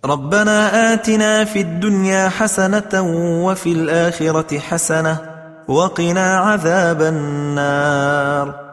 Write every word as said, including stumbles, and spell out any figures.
ربنا آتنا في الدنيا حسنة وفي الآخرة حسنة وقنا عذاب النار.